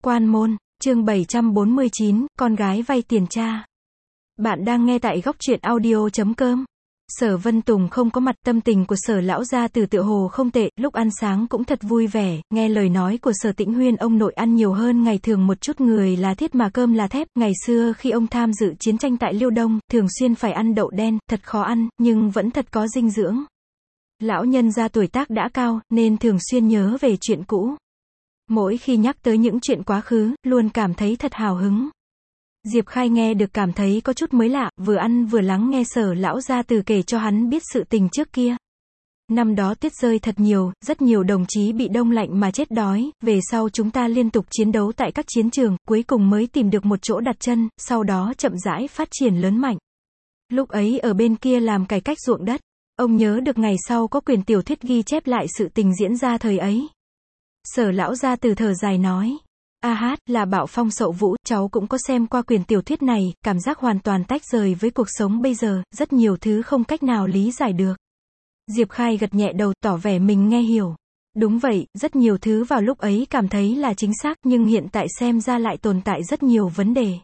Quan môn, chương 749, con gái vay tiền cha. Bạn đang nghe tại góc truyện audio.com. Sở Vân Tùng không có mặt, tâm tình của Sở lão gia tử tựa hồ không tệ, lúc ăn sáng cũng thật vui vẻ, nghe lời nói của Sở Tĩnh Huyên, ông nội ăn nhiều hơn ngày thường một chút, người là thiết mà cơm là thép, ngày xưa khi ông tham dự chiến tranh tại Liêu Đông, thường xuyên phải ăn đậu đen, thật khó ăn, nhưng vẫn thật có dinh dưỡng. Lão nhân gia tuổi tác đã cao, nên thường xuyên nhớ về chuyện cũ. Mỗi khi nhắc tới những chuyện quá khứ, luôn cảm thấy thật hào hứng. Diệp Khai nghe được cảm thấy có chút mới lạ, vừa ăn vừa lắng nghe Sở lão gia tử kể cho hắn biết sự tình trước kia. Năm đó tuyết rơi thật nhiều, rất nhiều đồng chí bị đông lạnh mà chết đói, về sau chúng ta liên tục chiến đấu tại các chiến trường, cuối cùng mới tìm được một chỗ đặt chân, sau đó chậm rãi phát triển lớn mạnh. Lúc ấy ở bên kia làm cải cách ruộng đất, ông nhớ được ngày sau có quyển tiểu thuyết ghi chép lại sự tình diễn ra thời ấy. Sở lão gia tử thở dài nói. A hát, là bạo phong sậu vũ, cháu cũng có xem qua quyển tiểu thuyết này, cảm giác hoàn toàn tách rời với cuộc sống bây giờ, rất nhiều thứ không cách nào lý giải được. Diệp Khai gật nhẹ đầu, tỏ vẻ mình nghe hiểu. Đúng vậy, rất nhiều thứ vào lúc ấy cảm thấy là chính xác, nhưng hiện tại xem ra lại tồn tại rất nhiều vấn đề.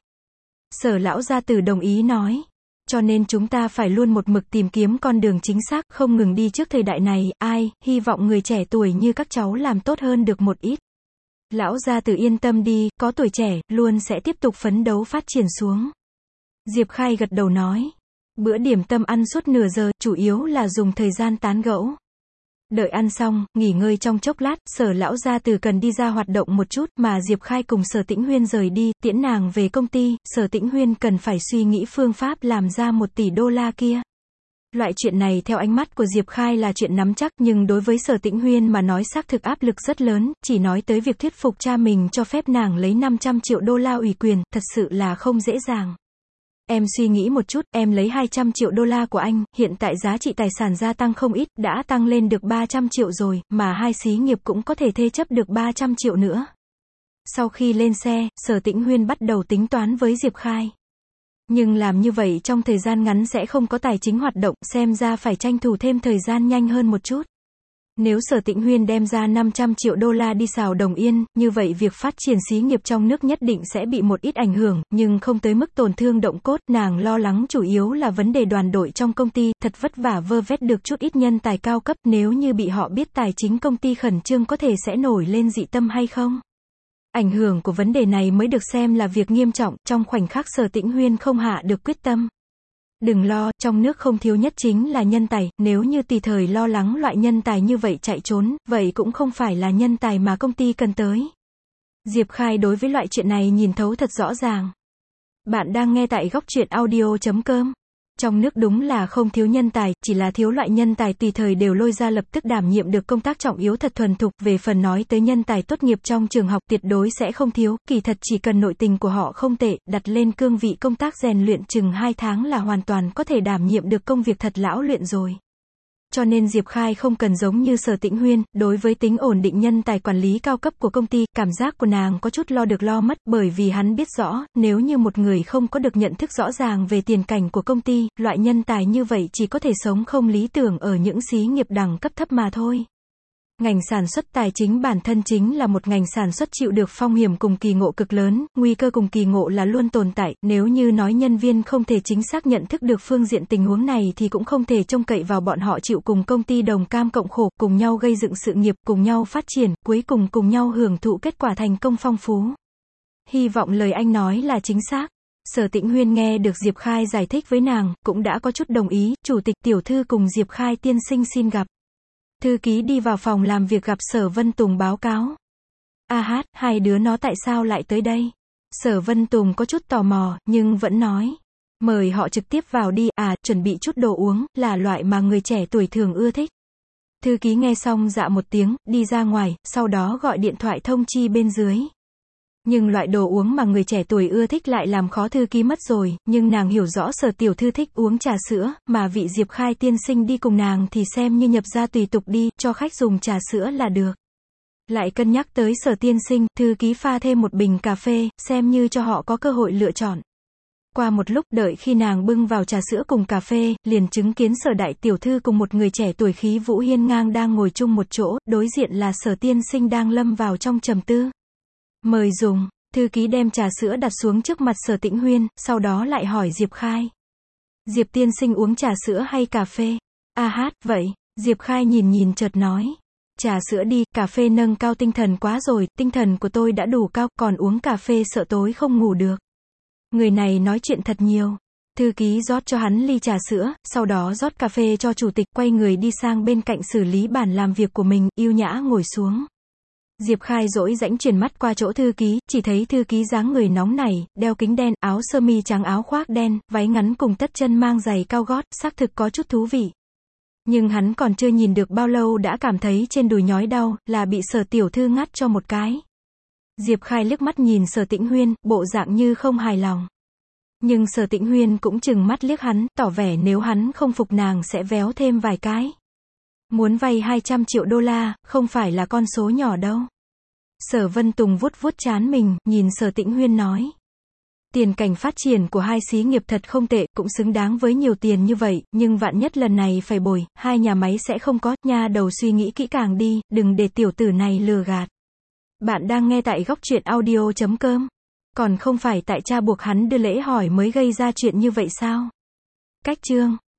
Sở lão gia tử đồng ý nói. Cho nên chúng ta phải luôn một mực tìm kiếm con đường chính xác, không ngừng đi trước thời đại này, hy vọng người trẻ tuổi như các cháu làm tốt hơn được một ít. Lão gia tử yên tâm đi, có tuổi trẻ, luôn sẽ tiếp tục phấn đấu phát triển xuống. Diệp Khai gật đầu nói. Bữa điểm tâm ăn suốt nửa giờ, chủ yếu là dùng thời gian tán gẫu. Đợi ăn xong, nghỉ ngơi trong chốc lát, Sở lão gia tử cần đi ra hoạt động một chút, mà Diệp Khai cùng Sở Tĩnh Huyên rời đi, tiễn nàng về công ty. Sở Tĩnh Huyên cần phải suy nghĩ phương pháp làm ra 1 tỷ đô la kia. Loại chuyện này theo ánh mắt của Diệp Khai là chuyện nắm chắc, nhưng đối với Sở Tĩnh Huyên mà nói xác thực áp lực rất lớn, chỉ nói tới việc thuyết phục cha mình cho phép nàng lấy 500 triệu đô la ủy quyền, thật sự là không dễ dàng. Em suy nghĩ một chút, em lấy 200 triệu đô la của anh, hiện tại giá trị tài sản gia tăng không ít, đã tăng lên được 300 triệu rồi, mà hai xí nghiệp cũng có thể thế chấp được 300 triệu nữa. Sau khi lên xe, Sở Tĩnh Huyên bắt đầu tính toán với Diệp Khai. Nhưng làm như vậy trong thời gian ngắn sẽ không có tài chính hoạt động, xem ra phải tranh thủ thêm thời gian nhanh hơn một chút. Nếu Sở Tĩnh Huyên đem ra 500 triệu đô la đi xào Đồng Yên, như vậy việc phát triển xí nghiệp trong nước nhất định sẽ bị một ít ảnh hưởng, nhưng không tới mức tổn thương động cốt. Nàng lo lắng chủ yếu là vấn đề đoàn đội trong công ty, thật vất vả vơ vét được chút ít nhân tài cao cấp, nếu như bị họ biết tài chính công ty khẩn trương có thể sẽ nổi lên dị tâm hay không. Ảnh hưởng của vấn đề này mới được xem là việc nghiêm trọng, trong khoảnh khắc Sở Tĩnh Huyên không hạ được quyết tâm. Đừng lo, trong nước không thiếu nhất chính là nhân tài, nếu như tùy thời lo lắng loại nhân tài như vậy chạy trốn, vậy cũng không phải là nhân tài mà công ty cần tới. Diệp Khai đối với loại chuyện này nhìn thấu thật rõ ràng. Bạn đang nghe tại góc truyện audio.com. Trong nước đúng là không thiếu nhân tài, chỉ là thiếu loại nhân tài tùy thời đều lôi ra lập tức đảm nhiệm được công tác trọng yếu thật thuần thục. Về phần nói tới nhân tài tốt nghiệp trong trường học, tuyệt đối sẽ không thiếu, kỳ thật chỉ cần nội tình của họ không tệ, đặt lên cương vị công tác rèn luyện chừng 2 tháng là hoàn toàn có thể đảm nhiệm được công việc thật lão luyện rồi. Cho nên Diệp Khai không cần giống như Sở Tĩnh Huyên, đối với tính ổn định nhân tài quản lý cao cấp của công ty, cảm giác của nàng có chút lo được lo mất, bởi vì hắn biết rõ, nếu như một người không có được nhận thức rõ ràng về tiền cảnh của công ty, loại nhân tài như vậy chỉ có thể sống không lý tưởng ở những xí nghiệp đẳng cấp thấp mà thôi. Ngành sản xuất tài chính bản thân chính là một ngành sản xuất chịu được phong hiểm cùng kỳ ngộ cực lớn, nguy cơ cùng kỳ ngộ là luôn tồn tại, nếu như nói nhân viên không thể chính xác nhận thức được phương diện tình huống này thì cũng không thể trông cậy vào bọn họ chịu cùng công ty đồng cam cộng khổ, cùng nhau gây dựng sự nghiệp, cùng nhau phát triển, cuối cùng cùng nhau hưởng thụ kết quả thành công phong phú. Hy vọng lời anh nói là chính xác. Sở Tĩnh Huyên nghe được Diệp Khai giải thích với nàng, cũng đã có chút đồng ý, chủ tịch tiểu thư cùng Diệp Khai tiên sinh xin gặp. Thư ký đi vào phòng làm việc gặp Sở Vân Tùng báo cáo. A hát, hai đứa nó tại sao lại tới đây? Sở Vân Tùng có chút tò mò, nhưng vẫn nói. Mời họ trực tiếp vào đi, chuẩn bị chút đồ uống, là loại mà người trẻ tuổi thường ưa thích. Thư ký nghe xong dạ một tiếng, đi ra ngoài, sau đó gọi điện thoại thông chi bên dưới. Nhưng loại đồ uống mà người trẻ tuổi ưa thích lại làm khó thư ký mất rồi, nhưng nàng hiểu rõ Sở tiểu thư thích uống trà sữa, mà vị Diệp Khai tiên sinh đi cùng nàng thì xem như nhập gia tùy tục đi, cho khách dùng trà sữa là được. Lại cân nhắc tới Sở tiên sinh, thư ký pha thêm một bình cà phê, xem như cho họ có cơ hội lựa chọn. Qua một lúc đợi khi nàng bưng vào trà sữa cùng cà phê, liền chứng kiến Sở đại tiểu thư cùng một người trẻ tuổi khí vũ hiên ngang đang ngồi chung một chỗ, đối diện là Sở tiên sinh đang lâm vào trong trầm tư. Mời dùng. Thư ký đem trà sữa đặt xuống trước mặt Sở Tĩnh Huyên, sau đó lại hỏi Diệp Khai. Diệp tiên sinh uống trà sữa hay cà phê? A hát, vậy. Diệp Khai nhìn chợt nói. Trà sữa đi, cà phê nâng cao tinh thần quá rồi, tinh thần của tôi đã đủ cao, còn uống cà phê sợ tối không ngủ được. Người này nói chuyện thật nhiều. Thư ký rót cho hắn ly trà sữa, sau đó rót cà phê cho chủ tịch, quay người đi sang bên cạnh xử lý bàn làm việc của mình, yêu nhã ngồi xuống. Diệp Khai dỗi dãnh chuyển mắt qua chỗ thư ký, chỉ thấy thư ký dáng người nóng nảy, đeo kính đen, áo sơ mi trắng áo khoác đen, váy ngắn cùng tất chân mang giày cao gót, xác thực có chút thú vị. Nhưng hắn còn chưa nhìn được bao lâu đã cảm thấy trên đùi nhói đau, là bị Sở tiểu thư ngắt cho một cái. Diệp Khai liếc mắt nhìn Sở Tĩnh Huyên, bộ dạng như không hài lòng. Nhưng Sở Tĩnh Huyên cũng chừng mắt liếc hắn, tỏ vẻ nếu hắn không phục nàng sẽ véo thêm vài cái. Muốn vay 200 triệu đô la, không phải là con số nhỏ đâu. Sở Vân Tùng vuốt trán mình, nhìn Sở Tĩnh Huyên nói. Tiền cảnh phát triển của hai xí nghiệp thật không tệ, cũng xứng đáng với nhiều tiền như vậy, nhưng vạn nhất lần này phải bồi, hai nhà máy sẽ không có, nha đầu suy nghĩ kỹ càng đi, đừng để tiểu tử này lừa gạt. Bạn đang nghe tại Góc Truyện Audio.com. Còn không phải tại cha buộc hắn đưa lễ hỏi mới gây ra chuyện như vậy sao? Cách chương